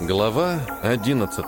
Глава 11.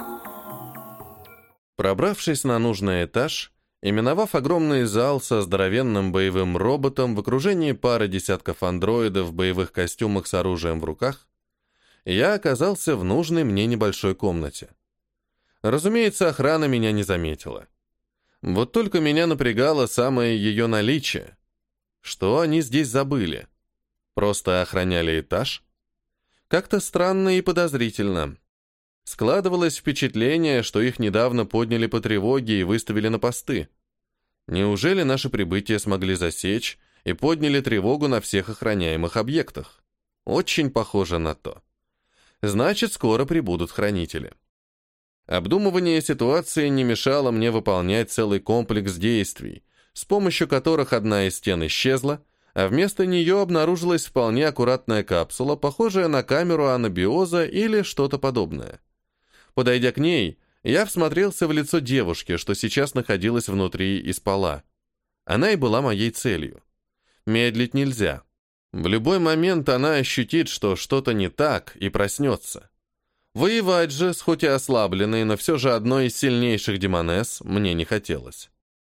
Пробравшись на нужный этаж и миновав огромный зал со здоровенным боевым роботом в окружении пары десятков андроидов в боевых костюмах с оружием в руках, я оказался в нужной мне небольшой комнате. Разумеется, охрана меня не заметила. Вот только меня напрягало самое ее наличие. Что они здесь забыли? Просто охраняли этаж? Как-то странно и подозрительно. Складывалось впечатление, что их недавно подняли по тревоге и выставили на посты. Неужели наше прибытие смогли засечь и подняли тревогу на всех охраняемых объектах? Очень похоже на то. Значит, скоро прибудут хранители. Обдумывание ситуации не мешало мне выполнять целый комплекс действий, с помощью которых одна из стен исчезла, а вместо нее обнаружилась вполне аккуратная капсула, похожая на камеру анабиоза или что-то подобное. Подойдя к ней, я всмотрелся в лицо девушки, что сейчас находилась внутри и спала. Она и была моей целью. Медлить нельзя. В любой момент она ощутит, что что-то не так, и проснется. Воевать же, с хоть и ослабленной, но все же одной из сильнейших демонесс, мне не хотелось.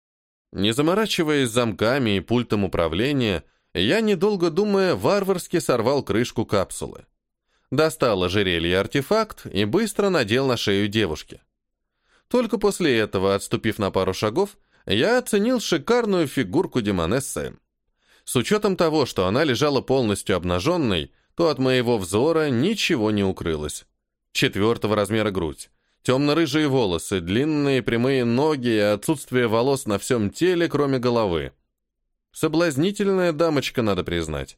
Не заморачиваясь замками и пультом управления, я, недолго думая, варварски сорвал крышку капсулы. Достал ожерелье-артефакт и быстро надел на шею девушки. Только после этого, отступив на пару шагов, я оценил шикарную фигурку демонессы. С учетом того, что она лежала полностью обнаженной, то от моего взора ничего не укрылось. 4-го размера грудь, темно-рыжие волосы, длинные прямые ноги и отсутствие волос на всем теле, кроме головы. Соблазнительная дамочка, надо признать.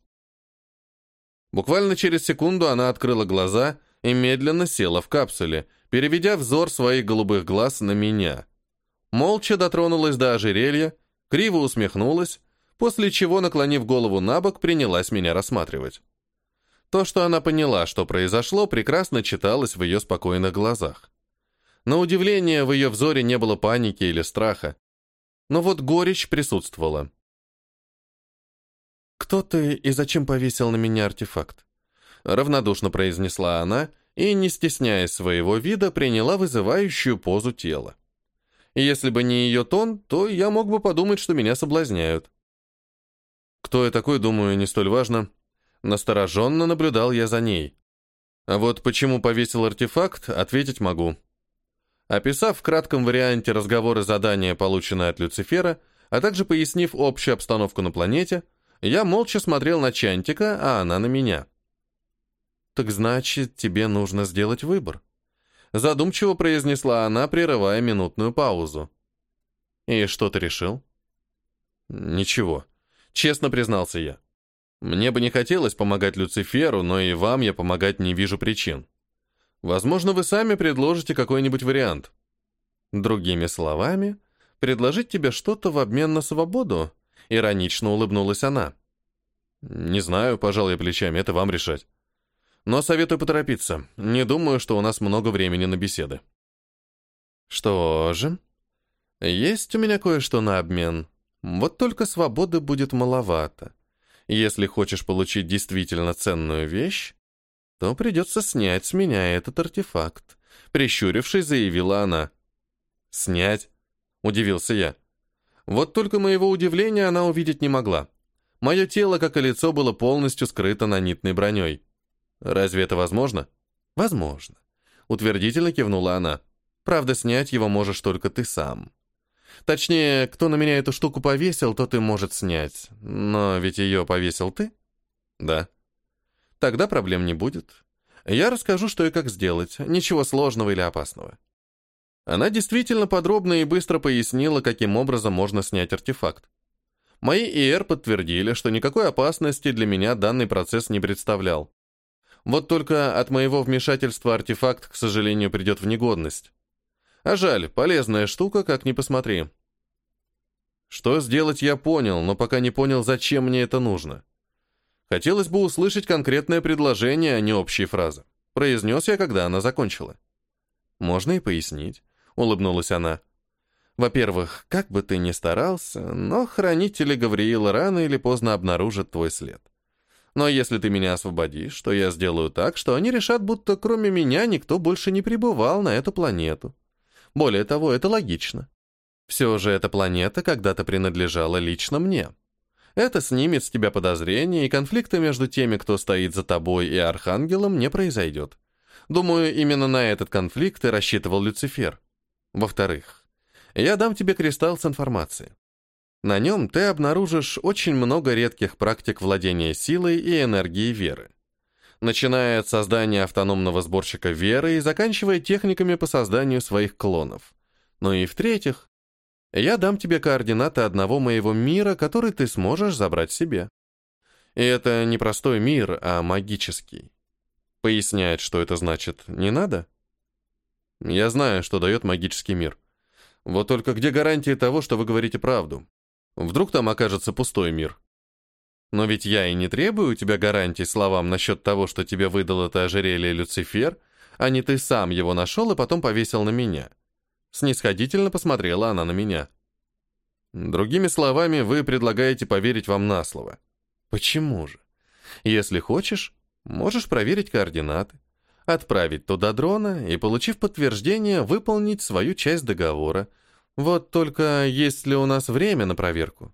Буквально через секунду она открыла глаза и медленно села в капсуле, переведя взор своих голубых глаз на меня. Молча дотронулась до ожерелья, криво усмехнулась, после чего, наклонив голову набок, принялась меня рассматривать. То, что она поняла, что произошло, прекрасно читалось в ее спокойных глазах. На удивление, в ее взоре не было паники или страха. Но вот горечь присутствовала. «Кто ты и зачем повесил на меня артефакт?» Равнодушно произнесла она и, не стесняясь своего вида, приняла вызывающую позу тела. Если бы не ее тон, то я мог бы подумать, что меня соблазняют. Кто я такой, думаю, не столь важно. Настороженно наблюдал я за ней. А вот почему повесил артефакт, ответить могу. Описав в кратком варианте разговоры задания, полученные от Люцифера, а также пояснив общую обстановку на планете, я молча смотрел на Чантика, а она на меня. «Так значит, тебе нужно сделать выбор», — задумчиво произнесла она, прерывая минутную паузу. «И что ты решил?» «Ничего», — честно признался я. «Мне бы не хотелось помогать Люциферу, но и вам я помогать не вижу причин. Возможно, вы сами предложите какой-нибудь вариант. Другими словами, предложить тебе что-то в обмен на свободу?» Иронично улыбнулась она. «Не знаю, пожал я плечами, это вам решать. Но советую поторопиться. Не думаю, что у нас много времени на беседы». «Что же, есть у меня кое-что на обмен. Вот только свободы будет маловато. Если хочешь получить действительно ценную вещь, то придется снять с меня этот артефакт», прищурившись, заявила она. «Снять?» — удивился я. Вот только моего удивления она увидеть не могла. Мое тело, как и лицо, было полностью скрыто нанитной броней. «Разве это возможно?» «Возможно», — утвердительно кивнула она. «Правда, снять его можешь только ты сам. Точнее, кто на меня эту штуку повесил, тот и может снять. Но ведь ее повесил ты?» «Да». «Тогда проблем не будет. Я расскажу, что и как сделать. Ничего сложного или опасного». Она действительно подробно и быстро пояснила, каким образом можно снять артефакт. Мои ИР подтвердили, что никакой опасности для меня данный процесс не представлял. Вот только от моего вмешательства артефакт, к сожалению, придет в негодность. А жаль, полезная штука, как ни посмотри. Что сделать, я понял, но пока не понял, зачем мне это нужно. Хотелось бы услышать конкретное предложение, а не общие фразы. Произнес я, когда она закончила. «Можно и пояснить», — улыбнулась она. «Во-первых, как бы ты ни старался, но хранители Гавриила рано или поздно обнаружат твой след. Но если ты меня освободишь, то я сделаю так, что они решат, будто кроме меня никто больше не прибывал на эту планету. Более того, это логично. Все же эта планета когда-то принадлежала лично мне. Это снимет с тебя подозрения, и конфликта между теми, кто стоит за тобой, и Архангелом не произойдет. Думаю, именно на этот конфликт и рассчитывал Люцифер. Во-вторых, я дам тебе кристалл с информацией. На нем ты обнаружишь очень много редких практик владения силой и энергией веры. Начиная от создания автономного сборщика веры и заканчивая техниками по созданию своих клонов. Ну и в-третьих, я дам тебе координаты одного моего мира, который ты сможешь забрать себе. И это не простой мир, а магический. Пояснять, что это значит, не надо? Я знаю, что дает магический мир. Вот только где гарантии того, что вы говорите правду? Вдруг там окажется пустой мир? Но ведь я и не требую у тебя гарантий словам насчет того, что тебе выдал это ожерелье Люцифер, а не ты сам его нашел и потом повесил на меня. Снисходительно посмотрела она на меня. Другими словами, вы предлагаете поверить вам на слово. Почему же? Если хочешь, можешь проверить координаты, отправить туда дрона и, получив подтверждение, выполнить свою часть договора. Вот только есть ли у нас время на проверку?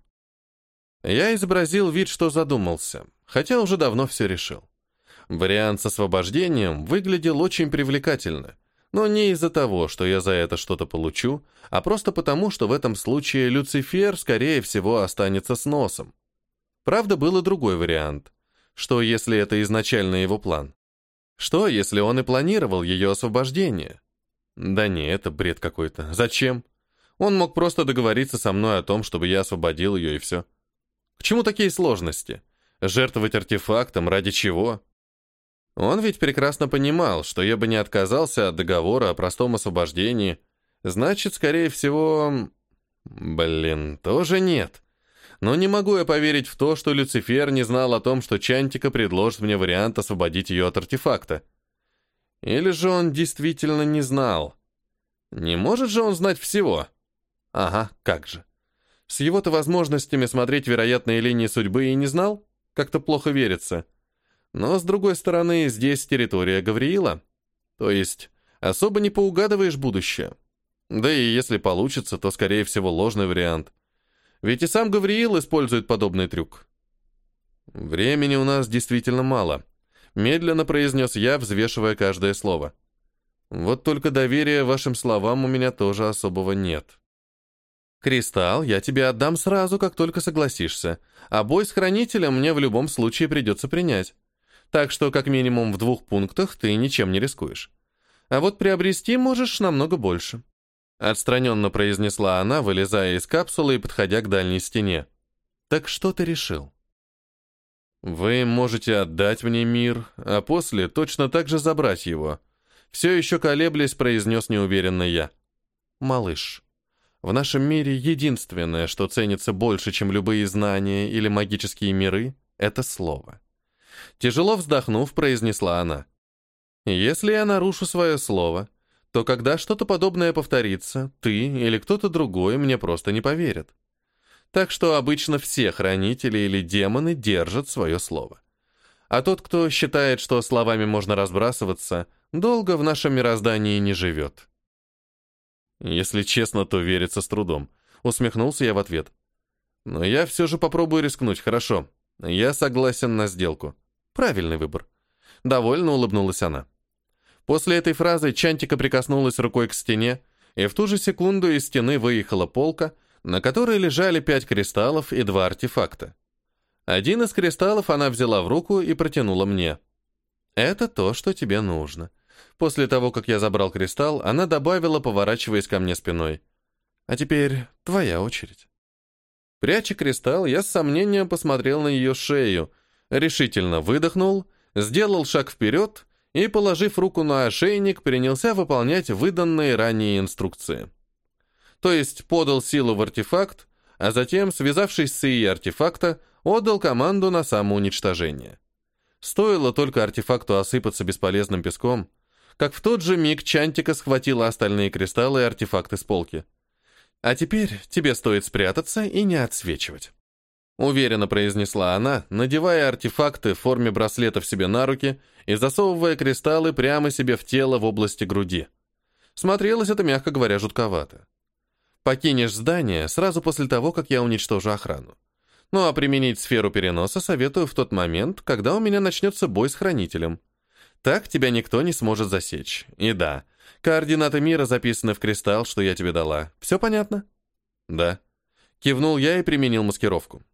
Я изобразил вид, что задумался, хотя уже давно все решил. Вариант с освобождением выглядел очень привлекательно, но не из-за того, что я за это что-то получу, а просто потому, что в этом случае Люцифер, скорее всего, останется с носом. Правда, был и другой вариант. Что, если это изначально его план? Что, если он и планировал ее освобождение? Да не, это бред какой-то. Зачем? Он мог просто договориться со мной о том, чтобы я освободил ее, и все. К чему такие сложности? Жертвовать артефактом ради чего? Он ведь прекрасно понимал, что я бы не отказался от договора о простом освобождении. Значит, скорее всего... тоже нет. Но не могу я поверить в то, что Люцифер не знал о том, что Чантика предложит мне вариант освободить ее от артефакта. Или же он действительно не знал? Не может же он знать всего? Ага, как же. С его-то возможностями смотреть вероятные линии судьбы и не знал? Как-то плохо верится. Но, с другой стороны, здесь территория Гавриила. То есть, особо не поугадываешь будущее. Да и если получится, то, скорее всего, ложный вариант. Ведь и сам Гавриил использует подобный трюк. Времени у нас действительно мало. Медленно произнес я, взвешивая каждое слово. Вот только доверия вашим словам у меня тоже особого нет. Кристалл я тебе отдам сразу, как только согласишься, а бой с хранителем мне в любом случае придется принять. Так что как минимум в 2 пунктах ты ничем не рискуешь. А вот приобрести можешь намного больше. Отстраненно произнесла она, вылезая из капсулы и подходя к дальней стене. Так что ты решил? Вы можете отдать мне мир, а после точно так же забрать его. Все еще колеблясь, произнес неуверенно я. Малыш, в нашем мире единственное, что ценится больше, чем любые знания или магические миры, это слово. Тяжело вздохнув, произнесла она. Если я нарушу свое слово, то когда что-то подобное повторится, ты или кто-то другой мне просто не поверят. Так что обычно все хранители или демоны держат свое слово. А тот, кто считает, что словами можно разбрасываться, долго в нашем мироздании не живет. Если честно, то верится с трудом. Усмехнулся я в ответ. Но я все же попробую рискнуть, хорошо. Я согласен на сделку. Правильный выбор. Довольно улыбнулась она. После этой фразы Чантика прикоснулась рукой к стене, и в ту же секунду из стены выехала полка, на которой лежали 5 кристаллов и 2 артефакта. Один из кристаллов она взяла в руку и протянула мне. «Это то, что тебе нужно». После того, как я забрал кристалл, она добавила, поворачиваясь ко мне спиной. «А теперь твоя очередь». Пряча кристалл, я с сомнением посмотрел на ее шею, решительно выдохнул, сделал шаг вперед и, положив руку на ошейник, принялся выполнять выданные ранее инструкции. То есть подал силу в артефакт, а затем, связавшись с ИИ артефакта, отдал команду на самоуничтожение. Стоило только артефакту осыпаться бесполезным песком, как в тот же миг Чантика схватила остальные кристаллы и артефакты с полки. «А теперь тебе стоит спрятаться и не отсвечивать». уверенно произнесла она, надевая артефакты в форме браслетов себе на руки и засовывая кристаллы прямо себе в тело в области груди. Смотрелось это, мягко говоря, жутковато. Покинешь здание сразу после того, как я уничтожу охрану. Ну а применить сферу переноса советую в тот момент, когда у меня начнется бой с хранителем. Так тебя никто не сможет засечь. И да, координаты мира записаны в кристалл, что я тебе дала. Все понятно? Да. Кивнул я и применил маскировку.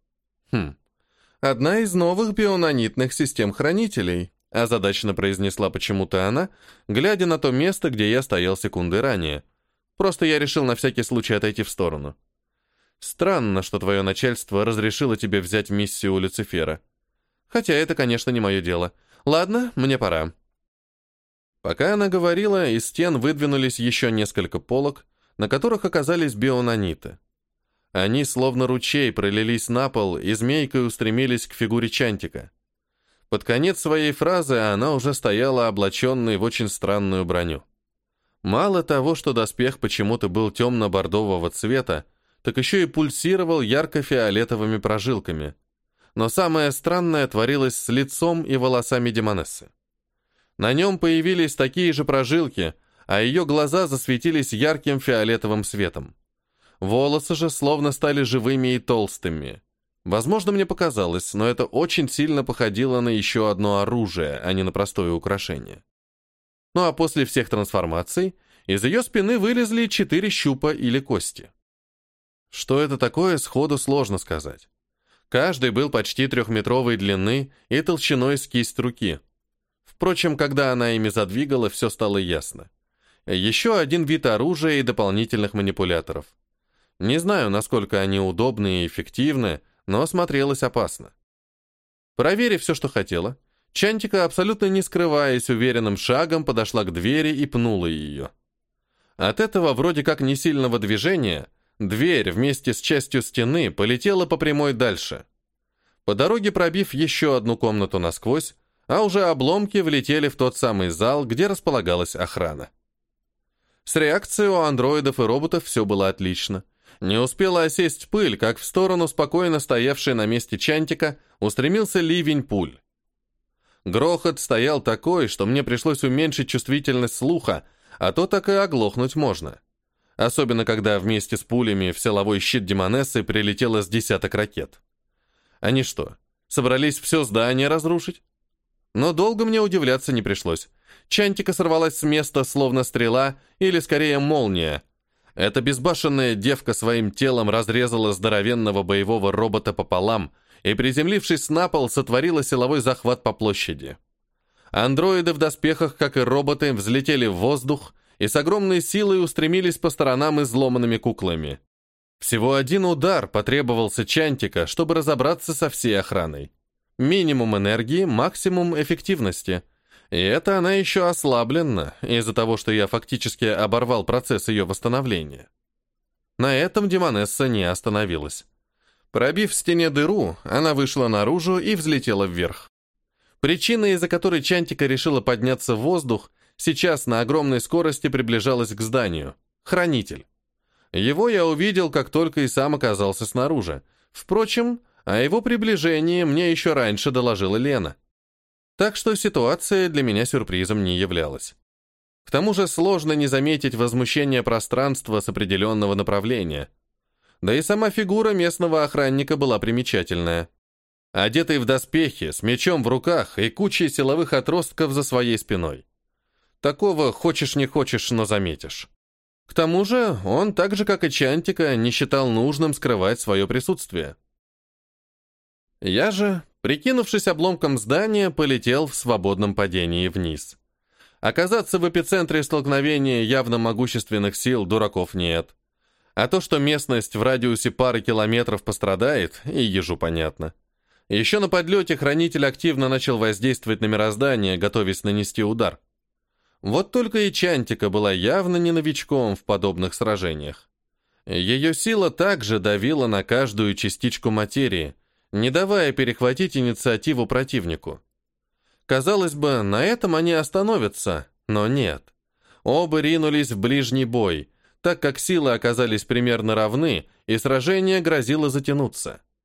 Одна из новых бионанитных систем хранителей, озадаченно произнесла почему-то она, глядя на то место, где я стоял секунды ранее. Просто я решил на всякий случай отойти в сторону. Странно, что твое начальство разрешило тебе взять миссию у Люцифера. Хотя это, конечно, не мое дело. Ладно, мне пора. Пока она говорила, из стен выдвинулись еще несколько полок, на которых оказались бионаниты. Они, словно ручей, пролились на пол и змейкой устремились к фигуре Чантика. Под конец своей фразы она уже стояла облаченной в очень странную броню. Мало того, что доспех почему-то был темно-бордового цвета, так еще и пульсировал ярко-фиолетовыми прожилками. Но самое странное творилось с лицом и волосами демонессы. На нем появились такие же прожилки, а ее глаза засветились ярким фиолетовым светом. Волосы же словно стали живыми и толстыми. Возможно, мне показалось, но это очень сильно походило на еще одно оружие, а не на простое украшение. Ну а после всех трансформаций из ее спины вылезли 4 щупа или кости. Что это такое, сходу сложно сказать. Каждый был почти 3-метровой длины и толщиной с кисть руки. Впрочем, когда она ими задвигала, все стало ясно. Еще один вид оружия и дополнительных манипуляторов. Не знаю, насколько они удобны и эффективны, но смотрелось опасно. Проверив все, что хотела, Чантика, абсолютно не скрываясь, уверенным шагом подошла к двери и пнула ее. От этого вроде как несильного движения дверь вместе с частью стены полетела по прямой дальше. По дороге пробив еще одну комнату насквозь, а уже обломки влетели в тот самый зал, где располагалась охрана. С реакцией у андроидов и роботов все было отлично. Не успела осесть пыль, как в сторону спокойно стоявшей на месте Чантика устремился ливень пуль. Грохот стоял такой, что мне пришлось уменьшить чувствительность слуха, а то так и оглохнуть можно. Особенно, когда вместе с пулями в силовой щит демонессы прилетело с 10 ракет. Они что, собрались все здание разрушить? Но долго мне удивляться не пришлось. Чантика сорвалась с места, словно стрела, или скорее молния. Эта безбашенная девка своим телом разрезала здоровенного боевого робота пополам и, приземлившись на пол, сотворила силовой захват по площади. Андроиды в доспехах, как и роботы, взлетели в воздух и с огромной силой устремились по сторонам изломанными куклами. Всего один удар потребовался Чантика, чтобы разобраться со всей охраной. Минимум энергии, максимум эффективности. И это она еще ослаблена из-за того, что я фактически оборвал процесс ее восстановления. На этом демонесса не остановилась. Пробив в стене дыру, она вышла наружу и взлетела вверх. Причина, из-за которой Чантика решила подняться в воздух, сейчас на огромной скорости приближалась к зданию. Хранитель. Его я увидел, как только и сам оказался снаружи. Впрочем, о его приближении мне еще раньше доложила Лена. Так что ситуация для меня сюрпризом не являлась. К тому же сложно не заметить возмущение пространства с определенного направления. Да и сама фигура местного охранника была примечательная. Одетый в доспехи, с мечом в руках и кучей силовых отростков за своей спиной. Такого хочешь не хочешь, но заметишь. К тому же он, так же как и Чантика, не считал нужным скрывать свое присутствие. Я же, прикинувшись обломком здания, полетел в свободном падении вниз. Оказаться в эпицентре столкновения явно могущественных сил дураков нет. А то, что местность в радиусе пары километров пострадает, и ежу понятно. Еще на подлете хранитель активно начал воздействовать на мироздание, готовясь нанести удар. Вот только и Чантика была явно не новичком в подобных сражениях. Ее сила также давила на каждую частичку материи, не давая перехватить инициативу противнику. Казалось бы, на этом они остановятся, но нет. Оба ринулись в ближний бой, так как силы оказались примерно равны, и сражение грозило затянуться.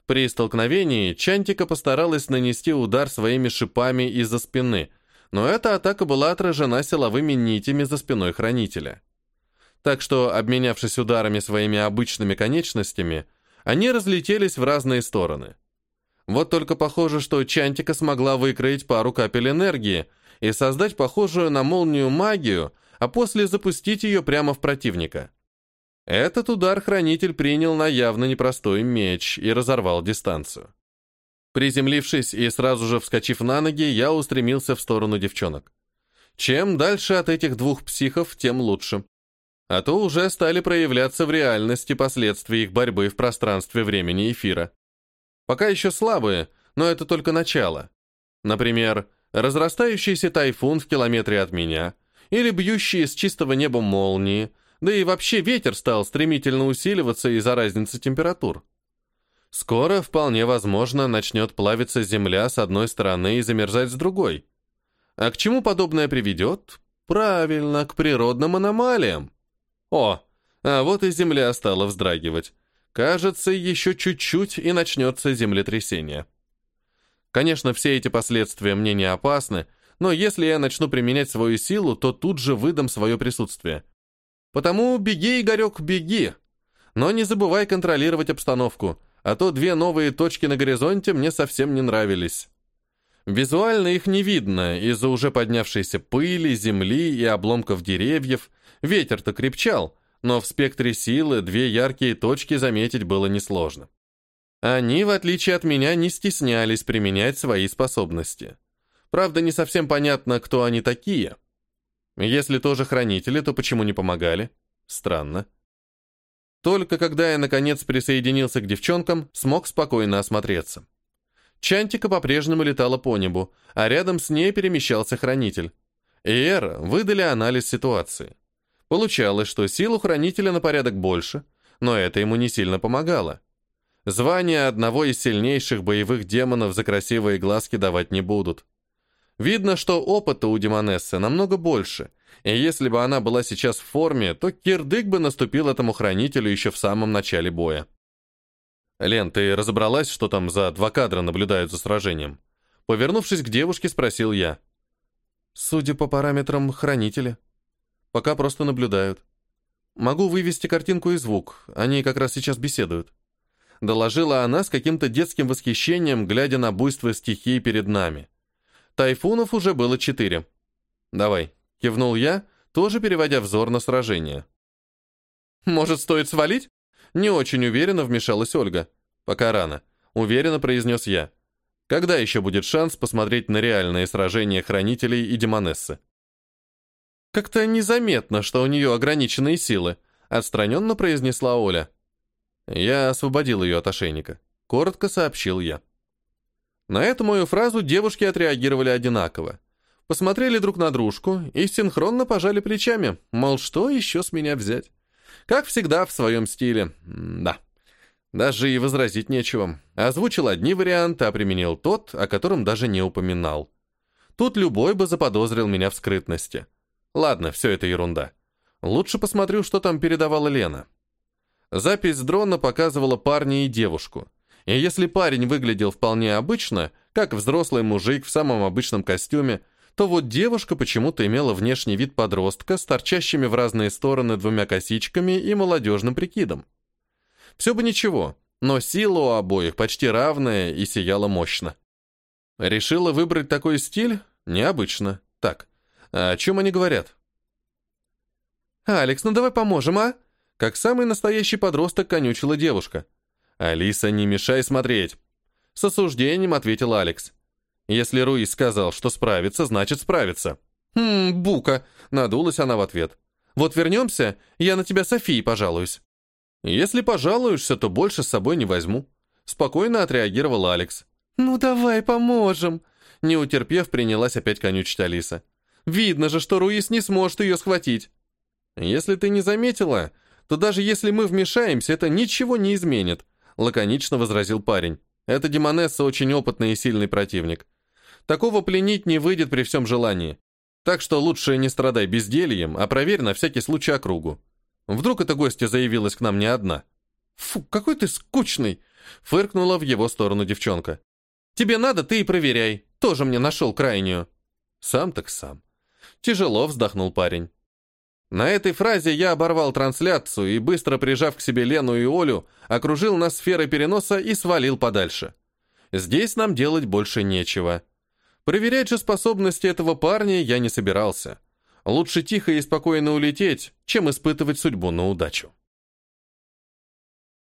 При столкновении Чантика постаралась нанести удар своими шипами из-за спины, но эта атака была отражена силовыми нитями за спиной хранителя. Так что, обменявшись ударами своими обычными конечностями, они разлетелись в разные стороны. Вот только похоже, что Чантика смогла выкроить пару капель энергии и создать похожую на молнию магию, а после запустить ее прямо в противника. Этот удар хранитель принял на явно непростой меч и разорвал дистанцию. Приземлившись и сразу же вскочив на ноги, я устремился в сторону девчонок. Чем дальше от этих двух психов, тем лучше. А то уже стали проявляться в реальности последствия их борьбы в пространстве времени эфира. Пока еще слабые, но это только начало. Например, разрастающийся тайфун в километре от меня, или бьющие с чистого неба молнии, да и вообще ветер стал стремительно усиливаться из-за разницы температур. Скоро, вполне возможно, начнет плавиться земля с одной стороны и замерзать с другой. А к чему подобное приведет? Правильно, к природным аномалиям. О, а вот и земля стала вздрагивать. Кажется, еще чуть-чуть и начнется землетрясение. Конечно, все эти последствия мне не опасны, но если я начну применять свою силу, то тут же выдам свое присутствие. Потому беги, Игорек, беги. Но не забывай контролировать обстановку, а то две новые точки на горизонте мне совсем не нравились. Визуально их не видно из-за уже поднявшейся пыли, земли и обломков деревьев. Ветер-то крепчал, но в спектре силы две яркие точки заметить было несложно. Они, в отличие от меня, не стеснялись применять свои способности. Правда, не совсем понятно, кто они такие. Если тоже хранители, то почему не помогали? Странно. Только когда я, наконец, присоединился к девчонкам, смог спокойно осмотреться. Чантика по-прежнему летала по небу, а рядом с ней перемещался хранитель. И Эра выдали анализ ситуации. Получалось, что сил у хранителя на порядок больше, но это ему не сильно помогало. Звание одного из сильнейших боевых демонов за красивые глазки давать не будут. Видно, что опыта у демонессы намного больше, и если бы она была сейчас в форме, то кирдык бы наступил этому хранителю еще в самом начале боя. «Лен, ты разобралась, что там за 2 кадра наблюдают за сражением?» Повернувшись к девушке, спросил я. «Судя по параметрам, хранители. Пока просто наблюдают. Могу вывести картинку и звук, они как раз сейчас беседуют». Доложила она с каким-то детским восхищением, глядя на буйство стихии перед нами. Тайфунов уже было 4. «Давай», — кивнул я, тоже переводя взор на сражение. «Может, стоит свалить?» Не очень уверенно вмешалась Ольга. «Пока рано», — уверенно произнес я. «Когда еще будет шанс посмотреть на реальные сражения хранителей и демонессы?» «Как-то незаметно, что у нее ограниченные силы», — отстраненно произнесла Оля. Я освободил ее от ошейника. Коротко сообщил я. На эту мою фразу девушки отреагировали одинаково. Посмотрели друг на дружку и синхронно пожали плечами, мол, что еще с меня взять? Как всегда, в своем стиле. Да. Даже и возразить нечего. Озвучил одни варианты, а применил тот, о котором даже не упоминал. Тут любой бы заподозрил меня в скрытности. Ладно, все это ерунда. Лучше посмотрю, что там передавала Лена. Запись с дрона показывала парня и девушку. И если парень выглядел вполне обычно, как взрослый мужик в самом обычном костюме, то вот девушка почему-то имела внешний вид подростка с торчащими в разные стороны 2 косичками и молодежным прикидом. Все бы ничего, но сила у обоих почти равная и сияла мощно. Решила выбрать такой стиль? Необычно. Так, а о чем они говорят? «Алекс, ну давай поможем, а?» Как самый настоящий подросток конючила девушка. «Алиса, не мешай смотреть!» С осуждением ответил Алекс. «Если Руис сказал, что справится, значит справится». Бука!» — надулась она в ответ. «Вот вернемся, я на тебя Софии пожалуюсь». «Если пожалуешься, то больше с собой не возьму», — спокойно отреагировал Алекс. «Ну давай поможем!» Не утерпев, принялась опять конючить Алиса. «Видно же, что Руис не сможет ее схватить». «Если ты не заметила, то даже если мы вмешаемся, это ничего не изменит», — лаконично возразил парень. «Эта демонесса очень опытный и сильный противник. Такого пленить не выйдет при всем желании. Так что лучше не страдай бездельем, а проверь на всякий случай округу. Вдруг эта гостья заявилась к нам не одна». «Фу, какой ты скучный!» Фыркнула в его сторону девчонка. «Тебе надо, ты и проверяй. Тоже мне нашел крайнюю». «Сам так сам». Тяжело вздохнул парень. На этой фразе я оборвал трансляцию и, быстро прижав к себе Лену и Олю, окружил нас сферой переноса и свалил подальше. Здесь нам делать больше нечего. Проверять же способности этого парня я не собирался. Лучше тихо и спокойно улететь, чем испытывать судьбу на удачу.